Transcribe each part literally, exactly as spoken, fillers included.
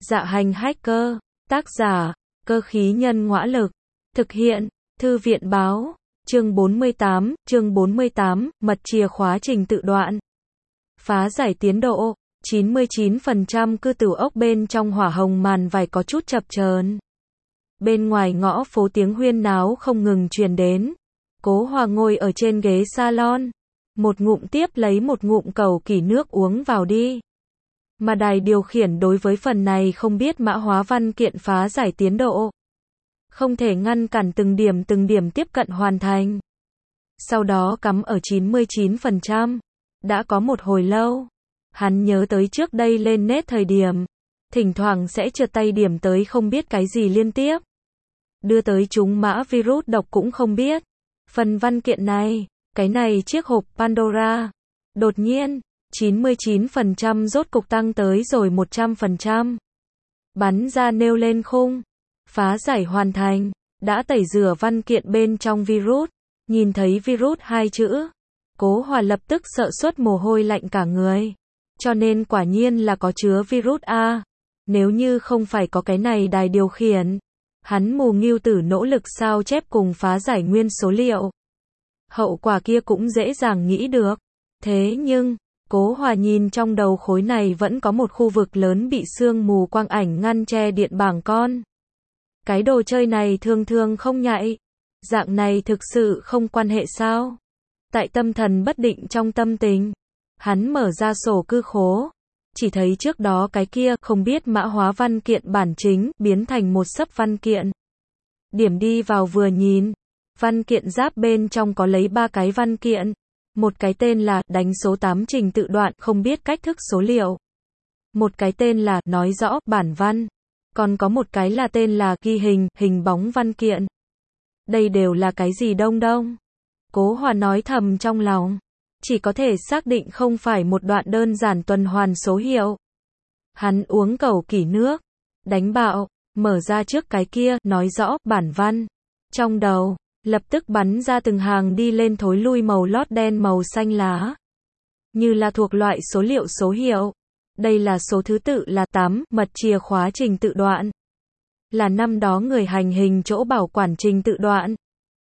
Dạ hành hacker, tác giả, cơ khí nhân ngõa lực, thực hiện, thư viện báo, chương bốn mươi tám, chương bốn mươi tám, mật chìa khóa trình tự đoạn. Phá giải tiến độ, chín mươi chín phần trăm cư tử ốc bên trong hỏa hồng màn vải có chút chập chờn. Bên ngoài ngõ phố tiếng huyên náo không ngừng truyền đến. Cố Hòa ngồi ở trên ghế salon, một ngụm tiếp lấy một ngụm cầu kỷ nước uống vào đi. Mà đài điều khiển đối với phần này không biết mã hóa văn kiện phá giải tiến độ. Không thể ngăn cản từng điểm từng điểm tiếp cận hoàn thành. Sau đó cắm ở chín mươi chín phần trăm. Đã có một hồi lâu. Hắn nhớ tới trước đây lên nét thời điểm. Thỉnh thoảng sẽ trượt tay điểm tới không biết cái gì liên tiếp. Đưa tới chúng mã virus độc cũng không biết. Phần văn kiện này, cái này chiếc hộp Pandora. Đột nhiên, chín mươi chín phần trăm rốt cục tăng tới rồi một trăm phần trăm. Bắn ra nêu lên khung. Phá giải hoàn thành. Đã tẩy rửa văn kiện bên trong virus. Nhìn thấy virus hai chữ. Cố Hòa lập tức sợ suốt mồ hôi lạnh cả người. Cho nên quả nhiên là có chứa virus A. Nếu như không phải có cái này đài điều khiển. Hắn mù ngưu tử nỗ lực sao chép cùng phá giải nguyên số liệu. Hậu quả kia cũng dễ dàng nghĩ được. Thế nhưng, Cố Hòa nhìn trong đầu khối này vẫn có một khu vực lớn bị sương mù quang ảnh ngăn che điện bảng con. Cái đồ chơi này thường thường không nhạy. Dạng này thực sự không quan hệ sao? Tại tâm thần bất định trong tâm tình, hắn mở ra sổ cư khố. Chỉ thấy trước đó cái kia không biết mã hóa văn kiện bản chính biến thành một sấp văn kiện. Điểm đi vào vừa nhìn, văn kiện giáp bên trong có lấy ba cái văn kiện. Một cái tên là đánh số tám trình tự đoạn không biết cách thức số liệu. Một cái tên là nói rõ bản văn. Còn có một cái là tên là ghi hình, hình bóng văn kiện. Đây đều là cái gì đông đông? Cố Hòa nói thầm trong lòng. Chỉ có thể xác định không phải một đoạn đơn giản tuần hoàn số hiệu. Hắn uống cầu kỷ nước. Đánh bạo, mở ra trước cái kia, nói rõ, bản văn. Trong đầu, lập tức bắn ra từng hàng đi lên thối lui màu lót đen màu xanh lá. Như là thuộc loại số liệu số hiệu. Đây là số thứ tự là tám, mật chìa khóa trình tự đoạn. Là năm đó người hành hình chỗ bảo quản trình tự đoạn.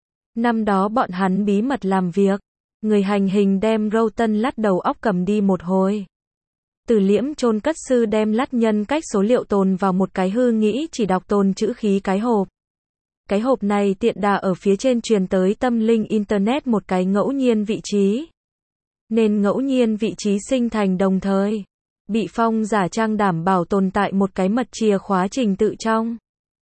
Năm đó bọn hắn bí mật làm việc. Người hành hình đem Roughton lắt đầu óc cầm đi một hồi. Từ liễm chôn cất sư đem lắt nhân cách số liệu tồn vào một cái hư nghĩ chỉ đọc tồn chữ khí cái hộp. Cái hộp này tiện đà ở phía trên truyền tới tâm linh Internet một cái ngẫu nhiên vị trí. Nên ngẫu nhiên vị trí sinh thành đồng thời. Bị Phong giả trang đảm bảo tồn tại một cái mật chìa khóa trình tự trong.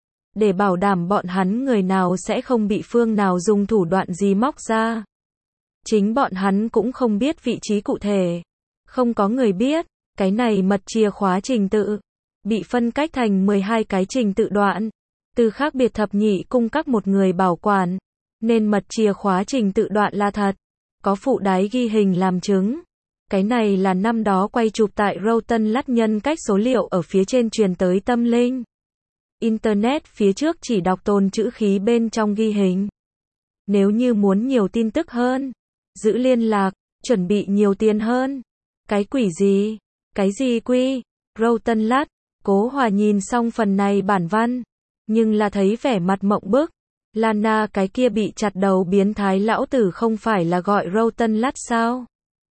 Để bảo đảm bọn hắn người nào sẽ không bị phương nào dùng thủ đoạn gì móc ra. Chính bọn hắn cũng không biết vị trí cụ thể. Không có người biết, cái này mật chìa khóa trình tự. Bị phân cách thành mười hai cái trình tự đoạn. Từ khác biệt thập nhị cung các một người bảo quản. Nên mật chìa khóa trình tự đoạn là thật. Có phụ đái ghi hình làm chứng. Cái này là năm đó quay chụp tại Roughton lắt nhân cách số liệu ở phía trên truyền tới tâm linh. Internet phía trước chỉ đọc tồn chữ khí bên trong ghi hình. Nếu như muốn nhiều tin tức hơn, giữ liên lạc, chuẩn bị nhiều tiền hơn. Cái quỷ gì? Cái gì quy? Roughton lắt. Cố Hòa nhìn xong phần này bản văn. Nhưng là thấy vẻ mặt mộng bức. Lana cái kia bị chặt đầu biến thái lão tử không phải là gọi Roughton lắt sao?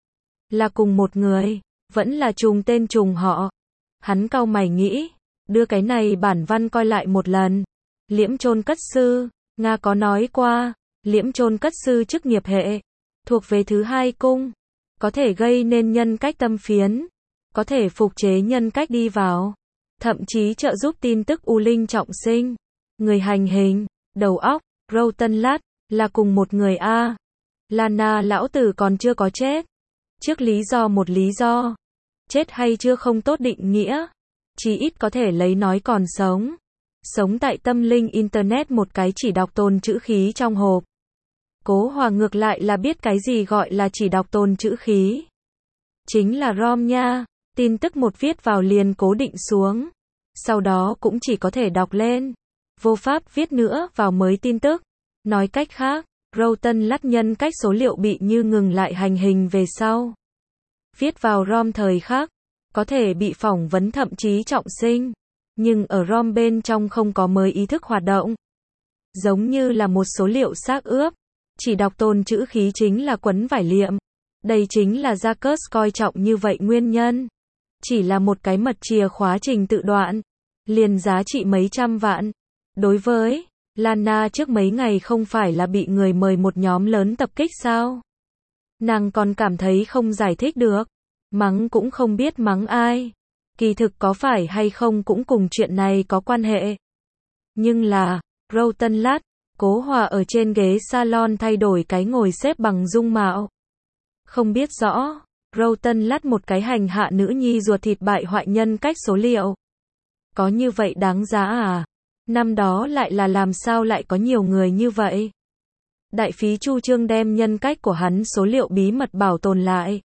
Là cùng một người. Vẫn là trùng tên trùng họ. Hắn cau mày nghĩ. Đưa cái này bản văn coi lại một lần. Liễm chôn cất sư. Nga có nói qua. Liễm chôn cất sư chức nghiệp hệ. Thuộc về thứ hai cung. Có thể gây nên nhân cách tâm phiến. Có thể phục chế nhân cách đi vào. Thậm chí trợ giúp tin tức u linh trọng sinh. Người hành hình. Đầu óc. Roughton lắt. Là cùng một người A. Lana lão tử còn chưa có chết. Trước lý do một lý do. Chết hay chưa không tốt định nghĩa. Chỉ ít có thể lấy nói còn sống. Sống tại tâm linh Internet một cái chỉ đọc tồn chữ khí trong hộp. Cố Hòa ngược lại là biết cái gì gọi là chỉ đọc tồn chữ khí. Chính là ROM nha. Tin tức một viết vào liền cố định xuống. Sau đó cũng chỉ có thể đọc lên. Vô pháp viết nữa vào mới tin tức. Nói cách khác, Roughton lắt nhân cách số liệu bị như ngừng lại hành hình về sau. Viết vào ROM thời khắc. Có thể bị phỏng vấn thậm chí trọng sinh. Nhưng ở ROM bên trong không có mới ý thức hoạt động. Giống như là một số liệu xác ướp. Chỉ đọc tồn chữ khí chính là quấn vải liệm. Đây chính là Jacques coi trọng như vậy nguyên nhân. Chỉ là một cái mật chìa khóa trình tự đoạn. Liền giá trị mấy trăm vạn. Đối với Lana trước mấy ngày không phải là bị người mời một nhóm lớn tập kích sao? Nàng còn cảm thấy không giải thích được. Mắng cũng không biết mắng ai. Kỳ thực có phải hay không cũng cùng chuyện này có quan hệ. Nhưng là, Rotenlatt, Cố Hòa ở trên ghế salon thay đổi cái ngồi xếp bằng dung mạo. Không biết rõ, Rotenlatt một cái hành hạ nữ nhi ruột thịt bại hoại nhân cách số liệu. Có như vậy đáng giá à? Năm đó lại là làm sao lại có nhiều người như vậy? Đại phí Chu Trương đem nhân cách của hắn số liệu bí mật bảo tồn lại.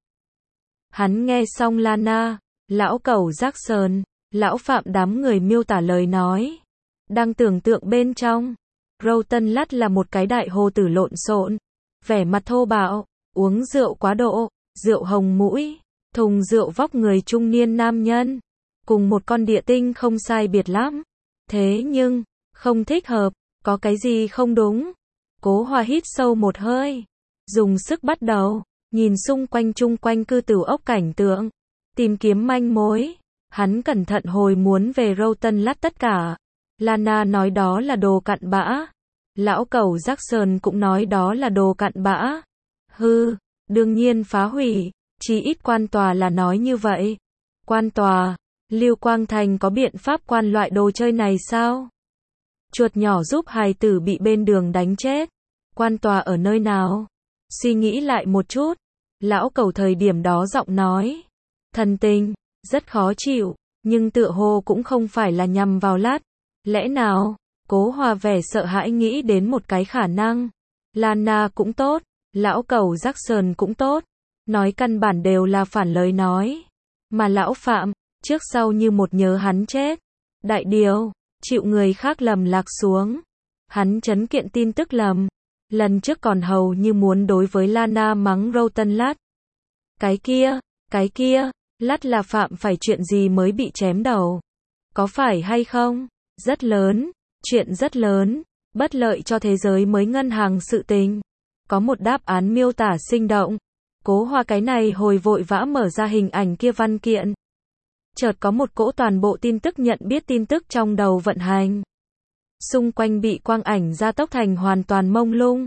Hắn nghe xong Lana, lão cẩu Jackson, lão Phạm đám người miêu tả lời nói. Đang tưởng tượng bên trong. Rotenlatt là một cái đại hồ tử lộn xộn, vẻ mặt thô bạo, uống rượu quá độ, rượu hồng mũi, thùng rượu vóc người trung niên nam nhân. Cùng một con địa tinh không sai biệt lắm. Thế nhưng, không thích hợp, có cái gì không đúng. Cố Hòa hít sâu một hơi, dùng sức bắt đầu, nhìn xung quanh chung quanh cư tửu ốc cảnh tượng, tìm kiếm manh mối. Hắn cẩn thận hồi muốn về Rotenlatt tất cả. Lana nói đó là đồ cặn bã. Lão cẩu Jackson cũng nói đó là đồ cặn bã. Hư, đương nhiên phá hủy, chỉ ít quan tòa là nói như vậy. Quan tòa, Lưu Quang Thành có biện pháp quan loại đồ chơi này sao? Chuột nhỏ giúp hài tử bị bên đường đánh chết. Quan tòa ở nơi nào? Suy nghĩ lại một chút. Lão cẩu thời điểm đó giọng nói. Thần tình, rất khó chịu, nhưng tựa hồ cũng không phải là nhằm vào Lát. Lẽ nào? Cố Hòa vẻ sợ hãi nghĩ đến một cái khả năng. Lana cũng tốt, lão cẩu Jackson cũng tốt. Nói căn bản đều là phản lời nói. Mà lão Phạm, trước sau như một nhớ hắn chết. Đại điều, chịu người khác lầm lạc xuống. Hắn trấn kiện tin tức lầm. Lần trước còn hầu như muốn đối với Lana mắng Rotenlatt. Cái kia, cái kia, Lát là phạm phải chuyện gì mới bị chém đầu? Có phải hay không? Rất lớn, chuyện rất lớn, bất lợi cho thế giới mới ngân hàng sự tình. Có một đáp án miêu tả sinh động. Cố Hòa cái này hồi vội vã mở ra hình ảnh kia văn kiện. Chợt có một cỗ toàn bộ tin tức nhận biết tin tức trong đầu vận hành. Xung quanh bị quang ảnh gia tốc thành hoàn toàn mông lung.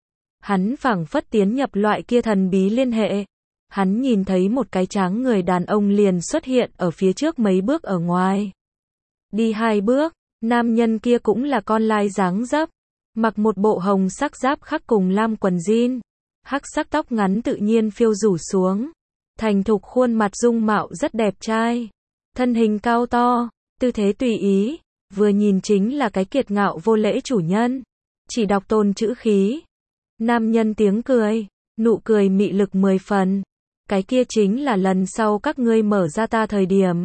Hắn phảng phất tiến nhập loại kia thần bí liên hệ. Hắn nhìn thấy một cái tráng người đàn ông liền xuất hiện ở phía trước mấy bước ở ngoài. Đi hai bước, nam nhân kia cũng là con lai dáng dấp. Mặc một bộ hồng sắc giáp khắc cùng lam quần jean. Hắc sắc tóc ngắn tự nhiên phiêu rủ xuống. Thành thục khuôn mặt dung mạo rất đẹp trai. Thân hình cao to, tư thế tùy ý. Vừa nhìn chính là cái kiệt ngạo vô lễ chủ nhân. Chỉ đọc tôn chữ khí. Nam nhân tiếng cười, nụ cười mị lực mười phần. Cái kia chính là lần sau các ngươi mở ra ta thời điểm.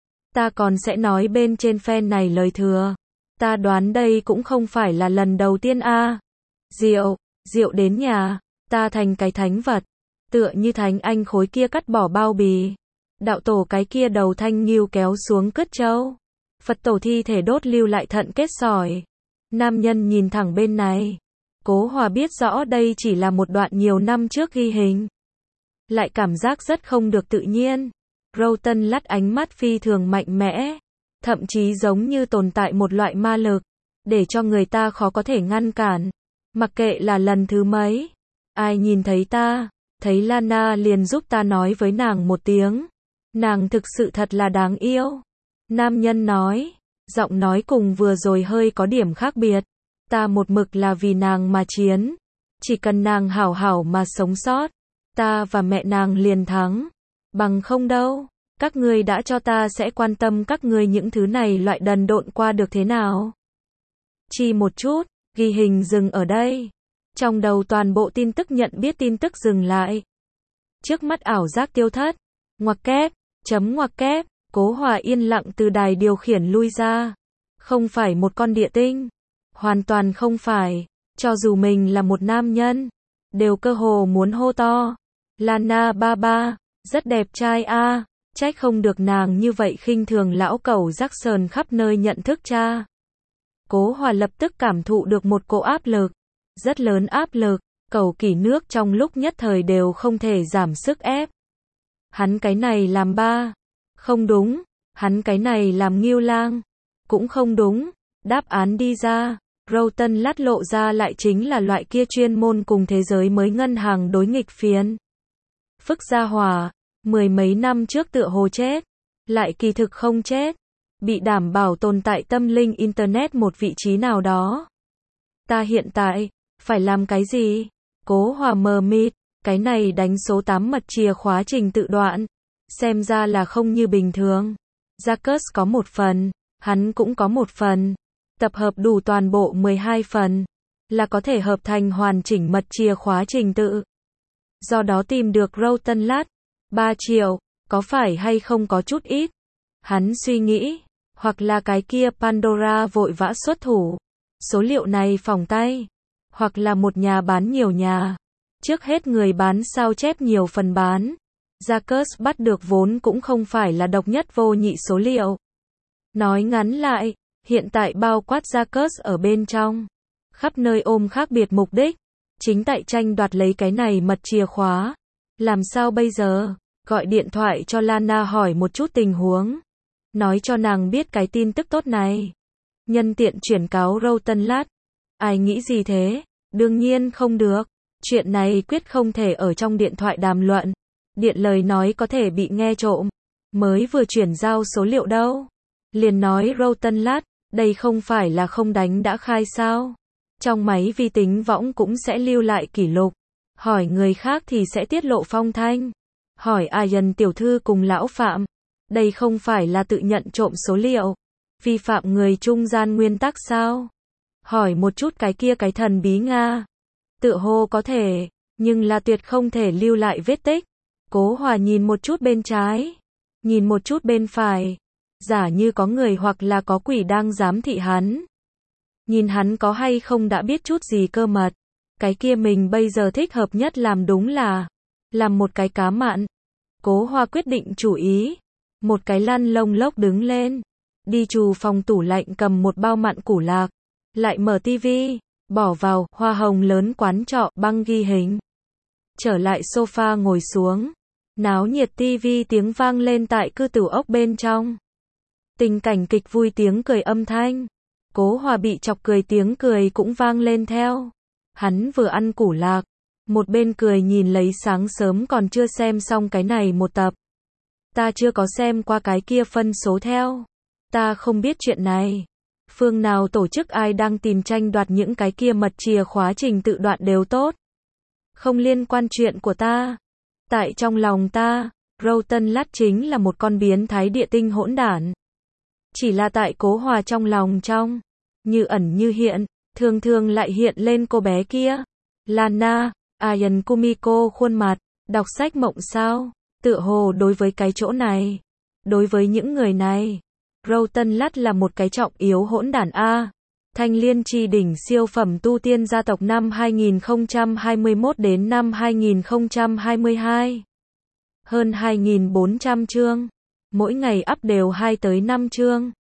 Ta còn sẽ nói bên trên fan này lời thừa. Ta đoán đây cũng không phải là lần đầu tiên a. À. Rượu, rượu đến nhà, ta thành cái thánh vật. Tựa như thánh anh khối kia cắt bỏ bao bì. Đạo tổ cái kia đầu thanh nghiêu kéo xuống cất châu. Phật tổ thi thể đốt lưu lại thận kết sỏi. Nam nhân nhìn thẳng bên này. Cố Hòa biết rõ đây chỉ là một đoạn nhiều năm trước ghi hình. Lại cảm giác rất không được tự nhiên. Rotenlatt ánh mắt phi thường mạnh mẽ. Thậm chí giống như tồn tại một loại ma lực. Để cho người ta khó có thể ngăn cản. Mặc kệ là lần thứ mấy. Ai nhìn thấy ta, thấy Lana liền giúp ta nói với nàng một tiếng. Nàng thực sự thật là đáng yêu. Nam nhân nói. Giọng nói cùng vừa rồi hơi có điểm khác biệt. Ta một mực là vì nàng mà chiến. Chỉ cần nàng hảo hảo mà sống sót. Ta và mẹ nàng liền thắng. Bằng không đâu. Các ngươi đã cho ta sẽ quan tâm các ngươi những thứ này loại đần độn qua được thế nào. Chỉ một chút, ghi hình dừng ở đây. Trong đầu toàn bộ tin tức nhận biết tin tức dừng lại. Trước mắt ảo giác tiêu thất. Ngoặc kép, chấm ngoặc kép, Cố Hòa yên lặng từ đài điều khiển lui ra. Không phải một con địa tinh. Hoàn toàn không phải. Cho dù mình là một nam nhân. Đều cơ hồ muốn hô to. Lana ba ba, rất đẹp trai a. Trách không được nàng như vậy khinh thường lão cẩu Jackson khắp nơi nhận thức cha. Cố Hòa lập tức cảm thụ được một cỗ áp lực, rất lớn áp lực, cầu kỳ nước trong lúc nhất thời đều không thể giảm sức ép. Hắn cái này làm ba, không đúng, hắn cái này làm Ngưu Lang, cũng không đúng, đáp án đi ra, Rowton lát lộ ra lại chính là loại kia chuyên môn cùng thế giới mới ngân hàng đối nghịch phiến. Phức Gia Hòa, mười mấy năm trước tựa hồ chết, lại kỳ thực không chết, bị đảm bảo tồn tại tâm linh Internet một vị trí nào đó. Ta hiện tại, phải làm cái gì? Cố Hòa mờ mịt, cái này đánh số tám mật chìa khóa trình tự đoạn, xem ra là không như bình thường. Jacques có một phần, hắn cũng có một phần, tập hợp đủ toàn bộ mười hai phần, là có thể hợp thành hoàn chỉnh mật chìa khóa trình tự. Do đó tìm được Rowton lát, ba triệu, có phải hay không có chút ít? Hắn suy nghĩ, hoặc là cái kia Pandora vội vã xuất thủ, số liệu này phòng tay, hoặc là một nhà bán nhiều nhà, trước hết người bán sao chép nhiều phần bán. Jacques bắt được vốn cũng không phải là độc nhất vô nhị số liệu. Nói ngắn lại, hiện tại bao quát Jacques ở bên trong, khắp nơi ôm khác biệt mục đích, chính tại tranh đoạt lấy cái này mật chìa khóa. Làm sao bây giờ? Gọi điện thoại cho Lana hỏi một chút tình huống, nói cho nàng biết cái tin tức tốt này. Nhân tiện chuyển cáo Rowton lát. Ai nghĩ gì thế? Đương nhiên không được. Chuyện này quyết không thể ở trong điện thoại đàm luận. Điện lời nói có thể bị nghe trộm. Mới vừa chuyển giao số liệu đâu. Liền nói Rowton lát, đây không phải là không đánh đã khai sao? Trong máy vi tính võng cũng sẽ lưu lại kỷ lục. Hỏi người khác thì sẽ tiết lộ phong thanh. Hỏi Ian tiểu thư cùng lão Phạm, đây không phải là tự nhận trộm số liệu, vi phạm người trung gian nguyên tắc sao? Hỏi một chút cái kia cái thần bí Nga. Tự hô có thể, nhưng là tuyệt không thể lưu lại vết tích. Cố Hòa nhìn một chút bên trái, nhìn một chút bên phải, giả như có người hoặc là có quỷ đang giám thị hắn. Nhìn hắn có hay không đã biết chút gì cơ mật. Cái kia mình bây giờ thích hợp nhất làm đúng là làm một cái cá mặn. Cố Hòa quyết định chủ ý, một cái lăn lông lốc đứng lên, đi trù phòng tủ lạnh cầm một bao mặn củ lạc, lại mở tivi, bỏ vào hoa hồng lớn quán trọ băng ghi hình. Trở lại sofa ngồi xuống, náo nhiệt tivi tiếng vang lên tại cư tử ốc bên trong. Tình cảnh kịch vui tiếng cười âm thanh. Cố Hòa bị chọc cười tiếng cười cũng vang lên theo. Hắn vừa ăn củ lạc, một bên cười nhìn lấy sáng sớm còn chưa xem xong cái này một tập. Ta chưa có xem qua cái kia phân số theo. Ta không biết chuyện này. Phương nào tổ chức ai đang tìm tranh đoạt những cái kia mật chìa khóa trình tự đoạn đều tốt. Không liên quan chuyện của ta. Tại trong lòng ta, Rowton lát chính là một con biến thái địa tinh hỗn đản. Chỉ là tại Cố Hòa trong lòng trong, như ẩn như hiện, thường thường lại hiện lên cô bé kia. Lana, Ian Kumiko khuôn mặt, đọc sách mộng sao, tựa hồ đối với cái chỗ này, đối với những người này, Rowton lát là một cái trọng yếu hỗn đản A. Thanh Liên Chi đỉnh siêu phẩm tu tiên gia tộc năm hai nghìn không trăm hai mươi mốt đến năm hai nghìn không trăm hai mươi hai. Hơn hai nghìn bốn trăm chương, mỗi ngày up đều hai tới năm chương.